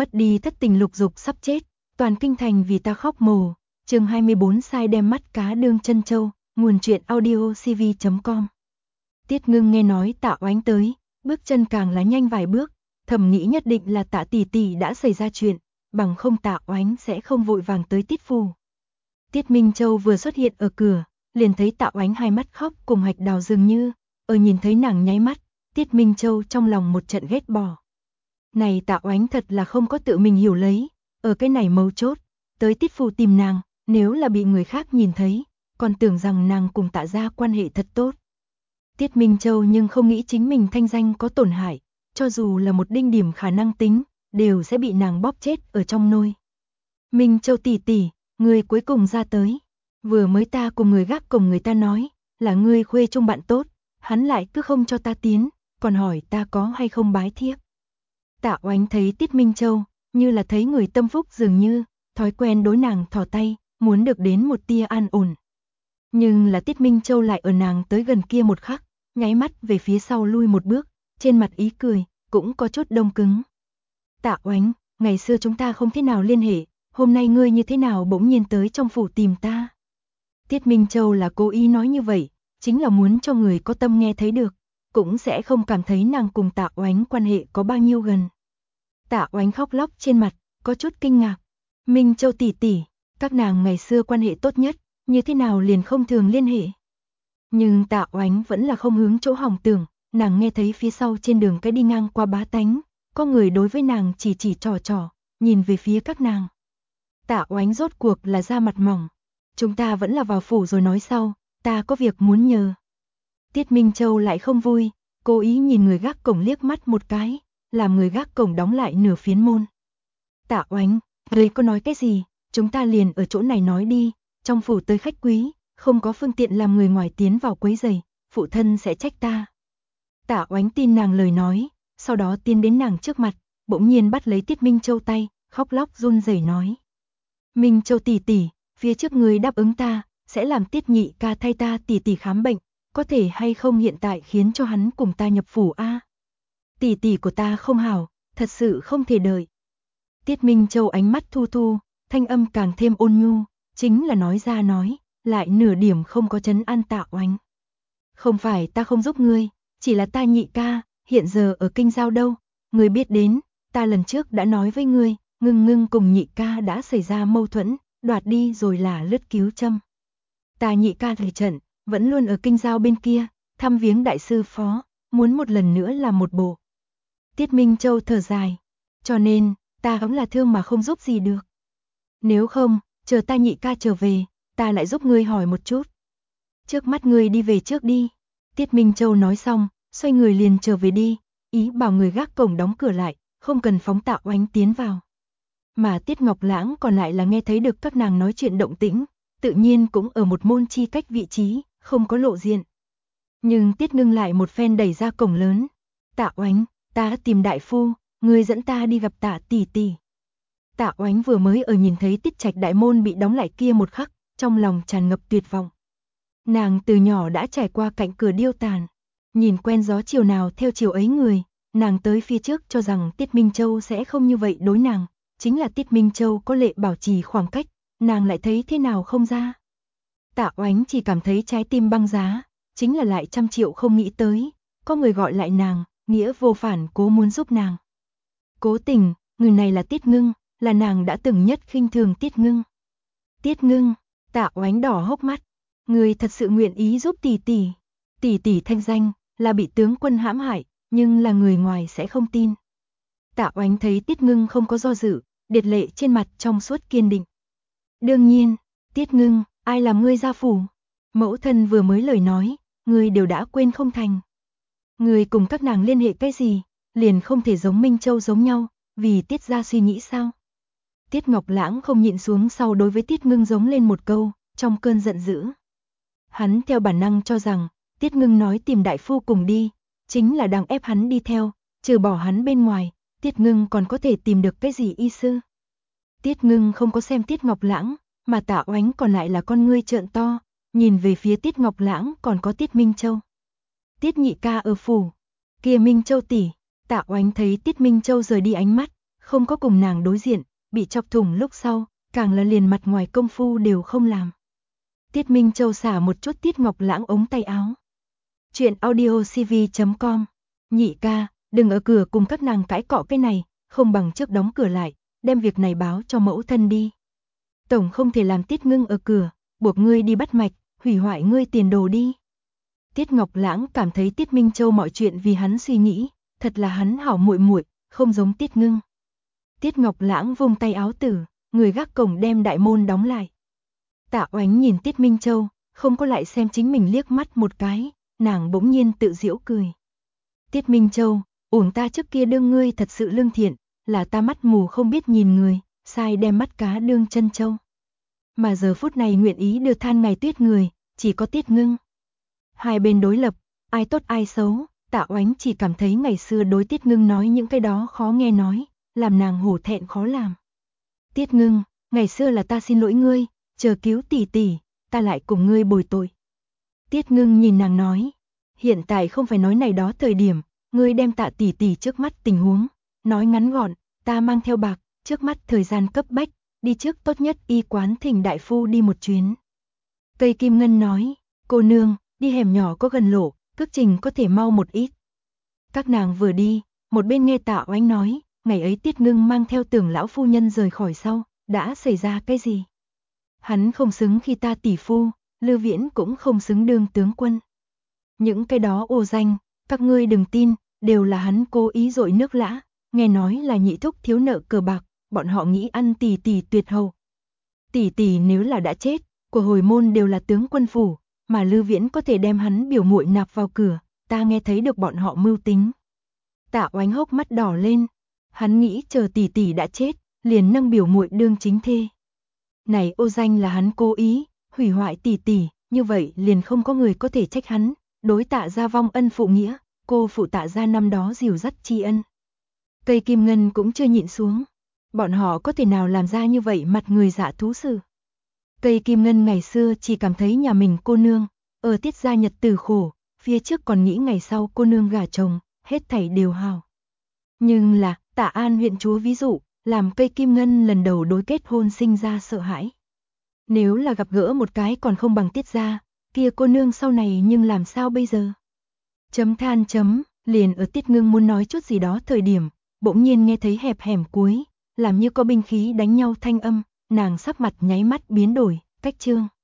Mất đi thất tình lục dục sắp chết, toàn kinh thành vì ta khóc mồ. Chương 24 sai đem mắt cá đương chân châu, nguồn truyện audio cv.com. Tiết Ngưng nghe nói Tạ Oánh tới, bước chân càng là nhanh vài bước, thầm nghĩ nhất định là Tạ tỷ tỷ đã xảy ra chuyện, bằng không Tạ Oánh sẽ không vội vàng tới Tiết phủ. Tiết Minh Châu vừa xuất hiện ở cửa, liền thấy Tạ Oánh hai mắt khóc cùng hạch đào dường như, nhìn thấy nàng nháy mắt, Tiết Minh Châu trong lòng một trận ghét bỏ. Này Tạ Oánh thật là không có tự mình hiểu lấy, ở cái này mấu chốt, tới Tiết phủ tìm nàng, nếu là bị người khác nhìn thấy, còn tưởng rằng nàng cùng Tạ gia quan hệ thật tốt. Tiết Minh Châu nhưng không nghĩ chính mình thanh danh có tổn hại, cho dù là một đinh điểm khả năng tính, đều sẽ bị nàng bóp chết ở trong nôi. Minh Châu tỷ tỷ, người cuối cùng ra tới. Vừa mới ta cùng người gác cổng người ta nói, là ngươi khuê trung bạn tốt, hắn lại cứ không cho ta tiến, còn hỏi ta có hay không bái thiếp. Tạ Oánh thấy Tiết Minh Châu, như là thấy người tâm phúc dường như, thói quen đối nàng thò tay, muốn được đến một tia an ổn. Nhưng là Tiết Minh Châu lại ở nàng tới gần kia một khắc, nháy mắt về phía sau lui một bước, trên mặt ý cười, cũng có chút đông cứng. Tạ Oánh, ngày xưa chúng ta không thế nào liên hệ, hôm nay ngươi như thế nào bỗng nhiên tới trong phủ tìm ta. Tiết Minh Châu là cố ý nói như vậy, chính là muốn cho người có tâm nghe thấy được, cũng sẽ không cảm thấy nàng cùng Tạ Oánh quan hệ có bao nhiêu gần. Tạ Oánh khóc lóc trên mặt, có chút kinh ngạc. Minh Châu tỷ tỷ, các nàng ngày xưa quan hệ tốt nhất, như thế nào liền không thường liên hệ. Nhưng Tạ Oánh vẫn là không hướng chỗ hỏng tưởng, nàng nghe thấy phía sau trên đường cái đi ngang qua bá tánh, có người đối với nàng chỉ trò, nhìn về phía các nàng. Tạ Oánh rốt cuộc là da mặt mỏng. Chúng ta vẫn là vào phủ rồi nói sau, ta có việc muốn nhờ. Tiết Minh Châu lại không vui, cố ý nhìn người gác cổng liếc mắt một cái, làm người gác cổng đóng lại nửa phiến môn. Tạ Oánh, ngươi có nói cái gì, chúng ta liền ở chỗ này nói đi, trong phủ tới khách quý, không có phương tiện làm người ngoài tiến vào quấy rầy, phụ thân sẽ trách ta. Tạ Oánh tin nàng lời nói, sau đó tiến đến nàng trước mặt, bỗng nhiên bắt lấy Tiết Minh Châu tay, khóc lóc run rẩy nói. Minh Châu tỷ tỷ, phía trước người đáp ứng ta, sẽ làm Tiết nhị ca thay ta tỷ tỷ khám bệnh, có thể hay không hiện tại khiến cho hắn cùng ta nhập phủ a? Tỷ tỷ của ta không hảo, thật sự không thể đợi. Tiết Minh Châu ánh mắt thu thu, thanh âm càng thêm ôn nhu, chính là nói ra nói, lại nửa điểm không có trấn an Tạ Oánh. Không phải ta không giúp ngươi, chỉ là ta nhị ca, hiện giờ ở kinh giao đâu, ngươi biết đến, ta lần trước đã nói với ngươi, Ngưng cùng nhị ca đã xảy ra mâu thuẫn, đoạt đi rồi là lướt cứu châm. Ta nhị ca thời trận, vẫn luôn ở kinh giao bên kia, thăm viếng đại sư phó, muốn một lần nữa làm một bộ. Tiết Minh Châu thở dài, cho nên, ta cũng là thương mà không giúp gì được. Nếu không, chờ ta nhị ca trở về, ta lại giúp ngươi hỏi một chút. Trước mắt ngươi đi về trước đi. Tiết Minh Châu nói xong, xoay người liền trở về đi, ý bảo người gác cổng đóng cửa lại, không cần phóng Tạ Oánh tiến vào. Mà Tiết Ngọc Lãng còn lại là nghe thấy được các nàng nói chuyện động tĩnh, tự nhiên cũng ở một môn chi cách vị trí, không có lộ diện. Nhưng Tiết Ngưng lại một phen đẩy ra cổng lớn. Tạ Oánh, ta tìm đại phu, ngươi dẫn ta đi gặp Tạ tỷ tỷ. Tạ Oánh vừa mới ở nhìn thấy Tiết Trạch đại môn bị đóng lại kia một khắc, trong lòng tràn ngập tuyệt vọng. Nàng từ nhỏ đã trải qua cạnh cửa điêu tàn, nhìn quen gió chiều nào theo chiều ấy người, nàng tới phía trước cho rằng Tiết Minh Châu sẽ không như vậy đối nàng. Chính là Tiết Minh Châu có lệ bảo trì khoảng cách, nàng lại thấy thế nào không ra. Tạ Oánh chỉ cảm thấy trái tim băng giá, chính là lại trăm triệu không nghĩ tới, có người gọi lại nàng, nghĩa vô phản cố muốn giúp nàng. Cố tình, người này là Tiết Ngưng, là nàng đã từng nhất khinh thường Tiết Ngưng. Tiết Ngưng, Tạ Oánh đỏ hốc mắt, người thật sự nguyện ý giúp tỷ tỷ. Tỷ tỷ thanh danh, là bị tướng quân hãm hại, nhưng là người ngoài sẽ không tin. Tạ Oánh thấy Tiết Ngưng không có do dự, điệt lệ trên mặt trong suốt kiên định. Đương nhiên, Tiết Ngưng, ai làm ngươi ra phủ? Mẫu thân vừa mới lời nói, ngươi đều đã quên không thành. Ngươi cùng các nàng liên hệ cái gì, liền không thể giống Minh Châu giống nhau, vì Tiết gia suy nghĩ sao? Tiết Ngọc Lãng không nhịn xuống sau đối với Tiết Ngưng giống lên một câu, trong cơn giận dữ. Hắn theo bản năng cho rằng, Tiết Ngưng nói tìm đại phu cùng đi, chính là đang ép hắn đi theo, trừ bỏ hắn bên ngoài. Tiết Ngưng còn có thể tìm được cái gì y sư? Tiết Ngưng không có xem Tiết Ngọc Lãng, mà Tạ Oánh còn lại là con ngươi trợn to, nhìn về phía Tiết Ngọc Lãng còn có Tiết Minh Châu. Tiết nhị ca ở phủ, kia Minh Châu tỷ, Tạ Oánh thấy Tiết Minh Châu rời đi ánh mắt, không có cùng nàng đối diện, bị chọc thủng lúc sau, càng là liền mặt ngoài công phu đều không làm. Tiết Minh Châu xả một chút Tiết Ngọc Lãng ống tay áo. Chuyện audiocv.com. Nhị ca, đừng ở cửa cùng các nàng cãi cọ cái này, không bằng trước đóng cửa lại, đem việc này báo cho mẫu thân đi. Tổng không thể làm Tiết Ngưng ở cửa, buộc ngươi đi bắt mạch, hủy hoại ngươi tiền đồ đi. Tiết Ngọc Lãng cảm thấy Tiết Minh Châu mọi chuyện vì hắn suy nghĩ, thật là hắn hảo muội muội, không giống Tiết Ngưng. Tiết Ngọc Lãng vung tay áo tử, người gác cổng đem đại môn đóng lại. Tạ Oánh nhìn Tiết Minh Châu, không có lại xem chính mình liếc mắt một cái, nàng bỗng nhiên tự giễu cười. Tiết Minh Châu, uổng ta trước kia đương ngươi thật sự lương thiện, là ta mắt mù không biết nhìn người, sai đem mắt cá đương chân châu. Mà giờ phút này nguyện ý đưa than ngày tuyết người, chỉ có Tiết Ngưng. Hai bên đối lập, ai tốt ai xấu, Tạ Oánh chỉ cảm thấy ngày xưa đối Tiết Ngưng nói những cái đó khó nghe nói, làm nàng hổ thẹn khó làm. Tiết Ngưng, ngày xưa là ta xin lỗi ngươi, chờ cứu tỷ tỷ, ta lại cùng ngươi bồi tội. Tiết Ngưng nhìn nàng nói, hiện tại không phải nói này đó thời điểm, ngươi đem Tạ tỷ tỷ trước mắt tình huống, nói ngắn gọn, ta mang theo bạc, trước mắt thời gian cấp bách, đi trước tốt nhất y quán thỉnh đại phu đi một chuyến. Cây Kim Ngân nói, cô nương, đi hẻm nhỏ có gần lộ, cước trình có thể mau một ít. Các nàng vừa đi, một bên nghe Tạ Oánh nói, ngày ấy Tiết Ngưng mang theo Tưởng lão phu nhân rời khỏi sau, đã xảy ra cái gì? Hắn không xứng khi ta tỷ phu, Lư Viễn cũng không xứng đương tướng quân. Những cái đó ô danh, các ngươi đừng tin, đều là hắn cố ý dội nước lã, nghe nói là nhị thúc thiếu nợ cờ bạc, bọn họ nghĩ ăn tỷ tỷ tuyệt hậu. Tỷ tỷ nếu là đã chết, của hồi môn đều là tướng quân phủ, mà Lư Viễn có thể đem hắn biểu muội nạp vào cửa, ta nghe thấy được bọn họ mưu tính. Tạ Oánh hốc mắt đỏ lên, hắn nghĩ chờ tỷ tỷ đã chết, liền nâng biểu muội đương chính thê. Này ô danh là hắn cố ý, hủy hoại tỷ tỷ, như vậy liền không có người có thể trách hắn, đối Tạ gia vong ân phụ nghĩa, cô phụ Tạ gia năm đó dìu dắt tri ân. Cây Kim Ngân cũng chưa nhịn xuống, bọn họ có thể nào làm ra như vậy mặt người dạ thú sự. Cây Kim Ngân ngày xưa chỉ cảm thấy nhà mình cô nương, ở Tiết gia nhật tử khổ, phía trước còn nghĩ ngày sau cô nương gả chồng, hết thảy đều hào. Nhưng là, Tạ An huyện chúa ví dụ, làm cây Kim Ngân lần đầu đối kết hôn sinh ra sợ hãi. Nếu là gặp gỡ một cái còn không bằng Tiết gia, kia cô nương sau này nhưng làm sao bây giờ? Chấm than chấm, liền ở Tiết Ngưng muốn nói chút gì đó thời điểm, bỗng nhiên nghe thấy hẹp hẻm cuối, làm như có binh khí đánh nhau thanh âm, nàng sắc mặt nháy mắt biến đổi, cách chương.